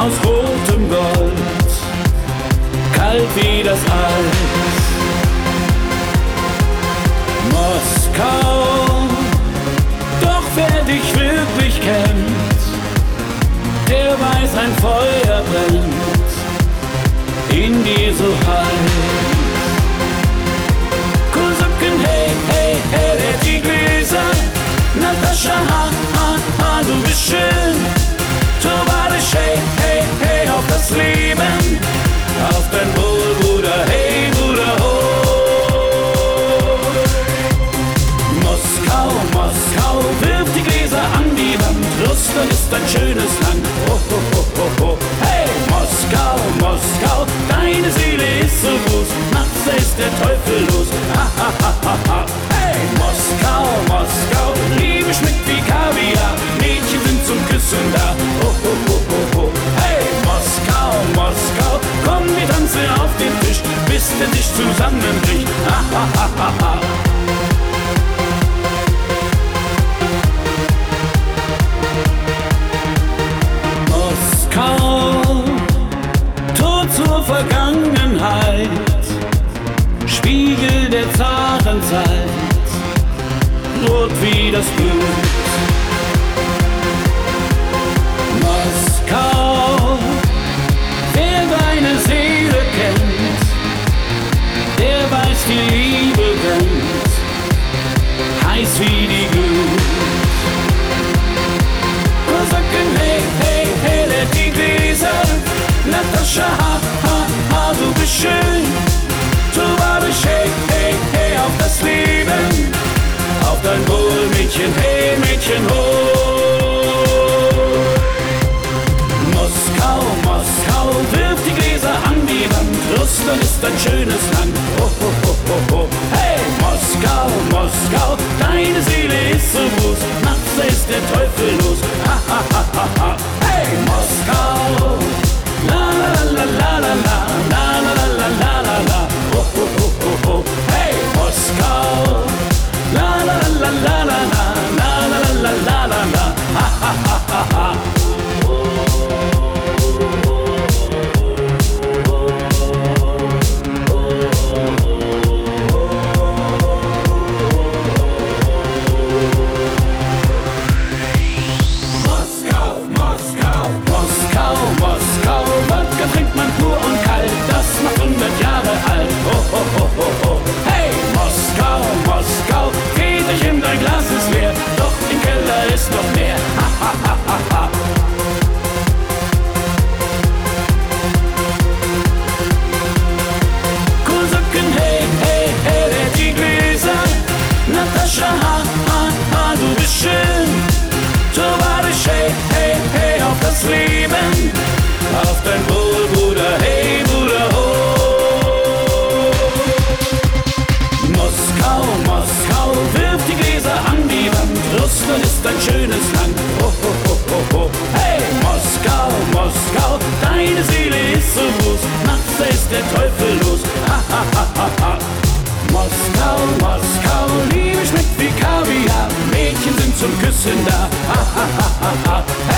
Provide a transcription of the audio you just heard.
aus rotem Gold, kalt wie das Eis. Moskau, doch wer dich wirklich kennt, der weiß, ein Feuer brennt in dir so heiß. Kosaken, hey, hey, hey, die Gläser, Natascha, ha, ha, ha, du bist schön. Towarisch, hey, hey, hey, auf das Leben, auf dein Wohl, Bruder, hey, Bruder, ho. Moskau, Moskau, wirf die Gläser an die Wand, Russland ist ein schönes Land, ho, ho, ho, ho, ho. Hey, Moskau, Moskau, deine Seele ist so groß, nachts ist der Teufel los, ha, ha, ha, ha, ha. Hey, Moskau, Moskau, Liebe schmeckt wie Kaviar, Mädchen sind zum Küssen da, ho, ho, ho, ho, ho. Hey, Moskau, Moskau, komm, wir tanzen auf den Tisch, bis der Tisch zusammenbricht, ha, ha, ha, ha, ha. Moskau, Tor zur Vergangenheit, Spiegel der Zarenzeit, rot wie das Blut. Moskau, wer deine Seele kennt, der weiß, die Liebe brennt, heiß wie die Glut. Kosaken, hey, hey, hey, let die Gläser, Natascha, ha, ha, ha, du bist schön. Towarisch, hey, hey, hey, auf das Leben, auf dein Wohl, Mädchen, hey, Mädchen, ho. Moskau, Moskau, wirf die Gläser an die Wand, Russland ist ein schönes Land, ho, ho, ho, ho, ho. Hey, Moskau, Moskau, deine Seele ist so groß, nachts ist der Teufel los, ha, ha, ha, ha, ha. Hey, Moskau, la, la, la, la, la, la, la, la, la, la, la, la, la, ho, ho, ho, ho, ho. Hey, Moskau, la, la, la, la, la, la, la, la, la, la, la, la, ha, ha, ha, ha, ha. Natascha, ha, ha, ha, du bist schön. Towarisch, hey, hey, hey, auf das Leben, auf dein Wohl, Bruder, hey, Bruder, ho. Moskau, Moskau, wirf die Gläser an die Wand, Russland ist ein schönes Land, ho, ho, ho, ho, ho. Hey, Moskau, Moskau, deine Seele ist so groß, nachts ist der Teufel los, ha, ha, ha, ha, ha. Moskau, Moskau, Liebe schmeckt wie Kaviar, Mädchen sind zum Küssen da, ha, ha, ha, ha, ha.